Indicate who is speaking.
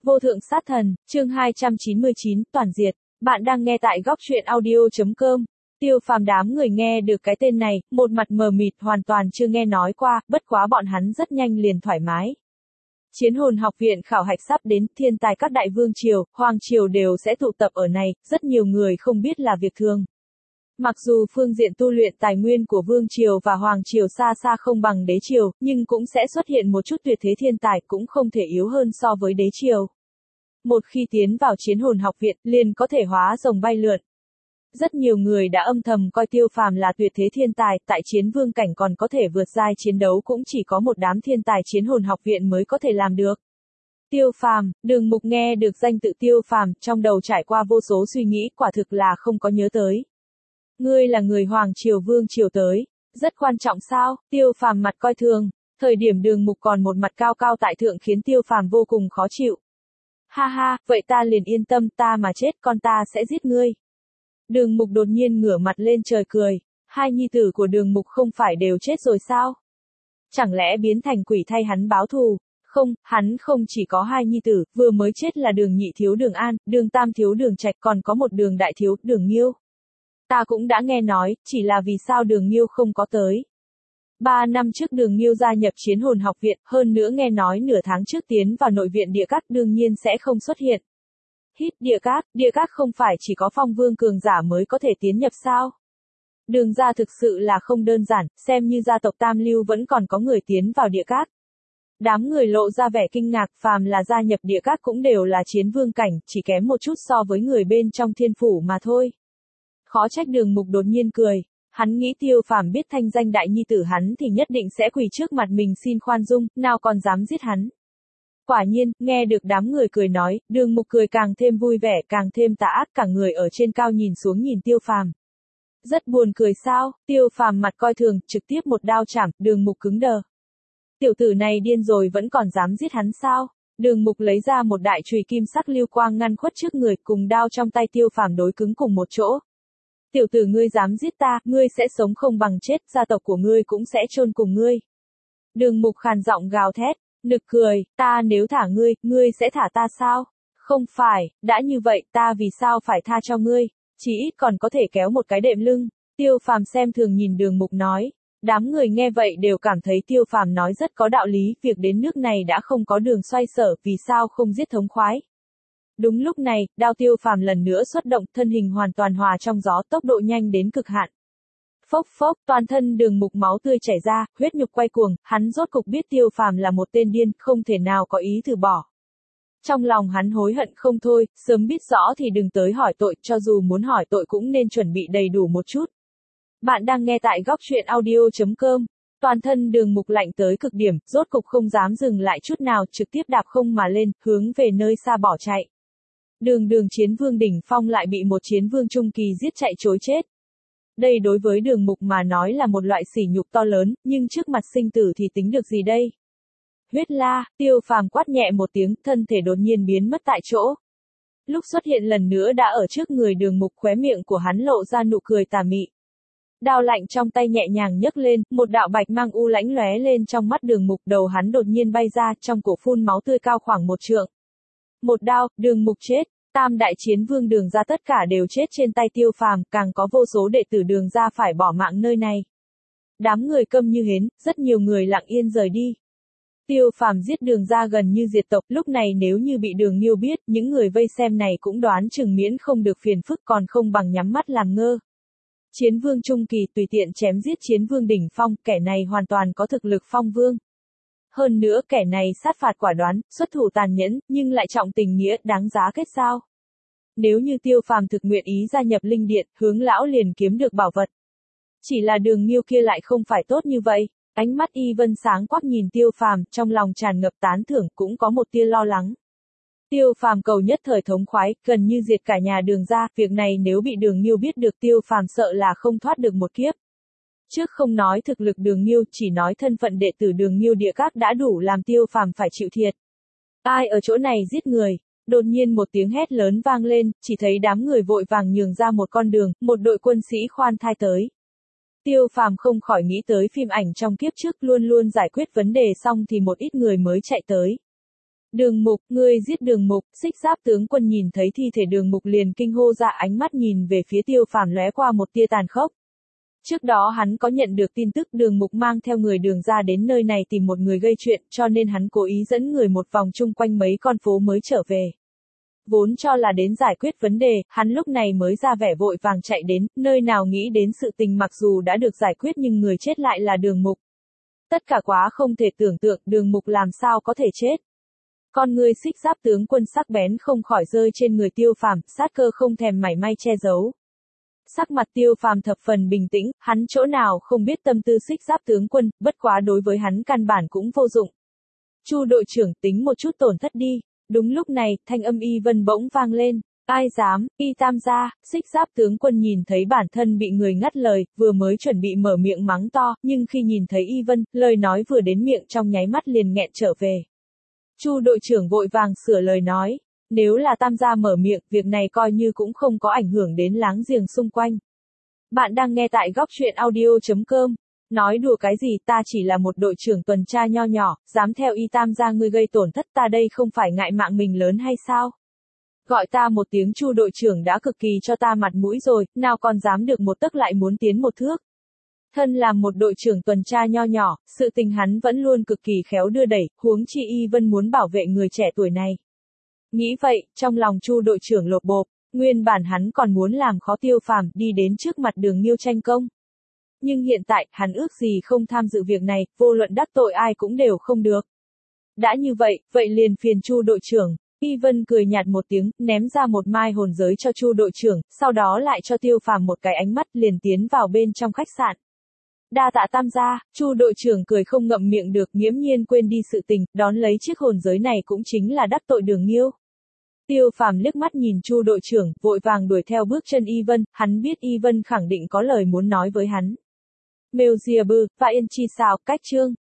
Speaker 1: Vô thượng sát thần, chương 299, toàn diệt. Bạn đang nghe tại góc truyện audio.com. Tiêu Phàm đám người nghe được cái tên này, một mặt mờ mịt hoàn toàn chưa nghe nói qua, bất quá bọn hắn rất nhanh liền thoải mái. Chiến hồn học viện khảo hạch sắp đến, thiên tài các đại vương triều, hoàng triều đều sẽ tụ tập ở này, rất nhiều người không biết là việc thường. Mặc dù phương diện tu luyện tài nguyên của vương triều và hoàng triều xa xa không bằng đế triều, nhưng cũng sẽ xuất hiện một chút tuyệt thế thiên tài cũng không thể yếu hơn so với đế triều. Một khi tiến vào chiến hồn học viện, liền có thể hóa rồng bay lượn. Rất nhiều người đã âm thầm coi Tiêu Phàm là tuyệt thế thiên tài, tại chiến vương cảnh còn có thể vượt giai chiến đấu cũng chỉ có một đám thiên tài chiến hồn học viện mới có thể làm được. Tiêu Phàm, Đường Mục nghe được danh tự Tiêu Phàm, trong đầu trải qua vô số suy nghĩ, quả thực là không có nhớ tới. Ngươi là người hoàng triều vương triều tới, rất quan trọng sao? Tiêu Phàm mặt coi thường, thời điểm Đường Mục còn một mặt cao cao tại thượng khiến Tiêu Phàm vô cùng khó chịu. Ha ha, vậy ta liền yên tâm, ta mà chết con ta sẽ giết ngươi. Đường Mục đột nhiên ngửa mặt lên trời cười, hai nhi tử của Đường Mục không phải đều chết rồi sao? Chẳng lẽ biến thành quỷ thay hắn báo thù? Không, hắn không chỉ có hai nhi tử, vừa mới chết là Đường nhị thiếu Đường An, Đường tam thiếu Đường Trạch, còn có một Đường đại thiếu, Đường Nghiêu. Ta cũng đã nghe nói, chỉ là vì sao Đường Nghiêu không có tới. 3 năm trước Đường Nghiêu gia nhập chiến hồn học viện, hơn nữa nghe nói nửa tháng trước tiến vào nội viện địa các đương nhiên sẽ không xuất hiện. Hít, địa các không phải chỉ có phong vương cường giả mới có thể tiến nhập sao? Đường gia thực sự là không đơn giản, xem như gia tộc Tam Lưu vẫn còn có người tiến vào địa các. Đám người lộ ra vẻ kinh ngạc, phàm là gia nhập địa các cũng đều là chiến vương cảnh, chỉ kém một chút so với người bên trong thiên phủ mà thôi. Khó trách Đường Mục đột nhiên cười, hắn nghĩ Tiêu Phàm biết thanh danh đại nhi tử hắn thì nhất định sẽ quỳ trước mặt mình xin khoan dung, nào còn dám giết hắn. Quả nhiên, nghe được đám người cười nói, Đường Mục cười càng thêm vui vẻ, càng thêm tà ác, cả người ở trên cao nhìn xuống nhìn Tiêu Phàm. Rất buồn cười sao? Tiêu Phàm mặt coi thường, trực tiếp một đao chảm, Đường Mục cứng đờ. Tiểu tử này điên rồi vẫn còn dám giết hắn sao? Đường Mục lấy ra một đại chùy kim sắc lưu quang ngăn khuất trước người, cùng đao trong tay Tiêu Phàm đối cứng cùng một chỗ. Tiểu tử ngươi dám giết ta, ngươi sẽ sống không bằng chết, gia tộc của ngươi cũng sẽ chôn cùng ngươi. Đường Mục khàn giọng gào thét, nực cười, ta nếu thả ngươi, ngươi sẽ thả ta sao? Không phải, đã như vậy, ta vì sao phải tha cho ngươi, chỉ ít còn có thể kéo một cái đệm lưng. Tiêu Phàm xem thường nhìn Đường Mục nói, đám người nghe vậy đều cảm thấy Tiêu Phàm nói rất có đạo lý, việc đến nước này đã không có đường xoay sở, vì sao không giết thống khoái. Đúng lúc này, đao Tiêu Phàm lần nữa xuất động, thân hình hoàn toàn hòa trong gió, tốc độ nhanh đến cực hạn. Phốc phốc, toàn thân Đường Mục máu tươi chảy ra, huyết nhục quay cuồng, hắn rốt cục biết Tiêu Phàm là một tên điên, không thể nào có ý từ bỏ. Trong lòng hắn hối hận không thôi, sớm biết rõ thì đừng tới hỏi tội, cho dù muốn hỏi tội cũng nên chuẩn bị đầy đủ một chút. Bạn đang nghe tại góc truyện audio.com. Toàn thân Đường Mục lạnh tới cực điểm, rốt cục không dám dừng lại chút nào, trực tiếp đạp không mà lên, hướng về nơi xa bỏ chạy. Đường chiến vương đỉnh phong lại bị một chiến vương trung kỳ giết chạy trối chết. Đây đối với Đường Mục mà nói là một loại sỉ nhục to lớn, nhưng trước mặt sinh tử thì tính được gì đây? Huyết la, Tiêu Phàm quát nhẹ một tiếng, thân thể đột nhiên biến mất tại chỗ. Lúc xuất hiện lần nữa đã ở trước người Đường Mục, khóe miệng của hắn lộ ra nụ cười tà mị. Đao lạnh trong tay nhẹ nhàng nhấc lên, một đạo bạch mang u lãnh lóe lên trong mắt Đường Mục, đầu hắn đột nhiên bay ra, trong cổ phun máu tươi cao khoảng 1 trượng. Một đao, Đường Mục chết. Tam đại chiến vương Đường gia tất cả đều chết trên tay Tiêu Phàm, càng có vô số đệ tử Đường gia phải bỏ mạng nơi này. Đám người câm như hến, rất nhiều người lặng yên rời đi. Tiêu Phàm giết Đường gia gần như diệt tộc, lúc này nếu như bị Đường Nghiêu biết, những người vây xem này cũng đoán chừng miễn không được phiền phức, còn không bằng nhắm mắt làm ngơ. Chiến vương trung kỳ tùy tiện chém giết chiến vương đỉnh phong, kẻ này hoàn toàn có thực lực phong vương. Hơn nữa kẻ này sát phạt quả đoán, xuất thủ tàn nhẫn, nhưng lại trọng tình nghĩa, đáng giá kết sao. Nếu như Tiêu Phàm thực nguyện ý gia nhập linh điện, hướng lão liền kiếm được bảo vật. Chỉ là Đường Nghiêu kia lại không phải tốt như vậy. Ánh mắt Y Vân sáng quắc nhìn Tiêu Phàm, trong lòng tràn ngập tán thưởng, cũng có một tia lo lắng. Tiêu Phàm cầu nhất thời thống khoái, gần như diệt cả nhà Đường gia, việc này nếu bị Đường Nghiêu biết được Tiêu Phàm sợ là không thoát được một kiếp. Trước không nói thực lực Đường Nghiêu, chỉ nói thân phận đệ tử Đường Nghiêu địa các đã đủ làm Tiêu Phàm phải chịu thiệt. Ai ở chỗ này giết người? Đột nhiên một tiếng hét lớn vang lên, chỉ thấy đám người vội vàng nhường ra một con đường, một đội quân sĩ khoan thai tới. Tiêu Phàm không khỏi nghĩ tới phim ảnh trong kiếp trước, luôn luôn giải quyết vấn đề xong thì một ít người mới chạy tới. Đường Mục, ngươi giết Đường Mục, Xích Giáp tướng quân nhìn thấy thi thể Đường Mục liền kinh hô ra, ánh mắt nhìn về phía Tiêu Phàm lóe qua một tia tàn khốc. Trước đó hắn có nhận được tin tức Đường Mục mang theo người Đường ra đến nơi này tìm một người gây chuyện, cho nên hắn cố ý dẫn người một vòng chung quanh mấy con phố mới trở về. Vốn cho là đến giải quyết vấn đề, hắn lúc này mới ra vẻ vội vàng chạy đến, nơi nào nghĩ đến sự tình mặc dù đã được giải quyết nhưng người chết lại là Đường Mục. Tất cả quá không thể tưởng tượng, Đường Mục làm sao có thể chết. Con người Xích Giáp tướng quân sắc bén không khỏi rơi trên người Tiêu Phàm, sát cơ không thèm mảy may che giấu. Sắc mặt Tiêu Phàm thập phần bình tĩnh, hắn chỗ nào không biết tâm tư Xích Giáp tướng quân, bất quá đối với hắn căn bản cũng vô dụng. Chu đội trưởng, tính một chút tổn thất đi. Đúng lúc này, thanh âm Y Vân bỗng vang lên. Ai dám, Y Tam gia. Xích Giáp tướng quân nhìn thấy bản thân bị người ngắt lời, vừa mới chuẩn bị mở miệng mắng to, nhưng khi nhìn thấy Y Vân, lời nói vừa đến miệng trong nháy mắt liền nghẹn trở về. Chu đội trưởng vội vàng sửa lời nói, nếu là Tam gia mở miệng, việc này coi như cũng không có ảnh hưởng đến láng giềng xung quanh. Bạn đang nghe tại góc truyện audio.com. Nói đùa cái gì, ta chỉ là một đội trưởng tuần tra nho nhỏ, dám theo Y Tam gia ngươi gây tổn thất, ta đây không phải ngại mạng mình lớn hay sao? Gọi ta một tiếng Chu đội trưởng đã cực kỳ cho ta mặt mũi rồi, nào còn dám được một tấc lại muốn tiến một thước. Thân làm một đội trưởng tuần tra nho nhỏ, sự tình hắn vẫn luôn cực kỳ khéo đưa đẩy, huống chi Y Vân muốn bảo vệ người trẻ tuổi này. Nghĩ vậy, trong lòng Chu đội trưởng lột bộp, nguyên bản hắn còn muốn làm khó Tiêu Phàm đi đến trước mặt Đường Nhiêu tranh công. Nhưng hiện tại, hắn ước gì không tham dự việc này, vô luận đắc tội ai cũng đều không được. Đã như vậy, vậy liền phiền Chu đội trưởng. Y Vân cười nhạt một tiếng, ném ra một mai hồn giới cho Chu đội trưởng, sau đó lại cho Tiêu Phàm một cái ánh mắt liền tiến vào bên trong khách sạn. Đa tạ Tam gia. Chu đội trưởng cười không ngậm miệng được, nghiễm nhiên quên đi sự tình, đón lấy chiếc hồn giới này cũng chính là đắc tội Đường Nhiêu. Tiêu Phàm liếc mắt nhìn Chu đội trưởng, vội vàng đuổi theo bước chân Y Vân, hắn biết Y Vân khẳng định có lời muốn nói với hắn. Mêu Diệp Bư, và Yên Chi sao, cách chương.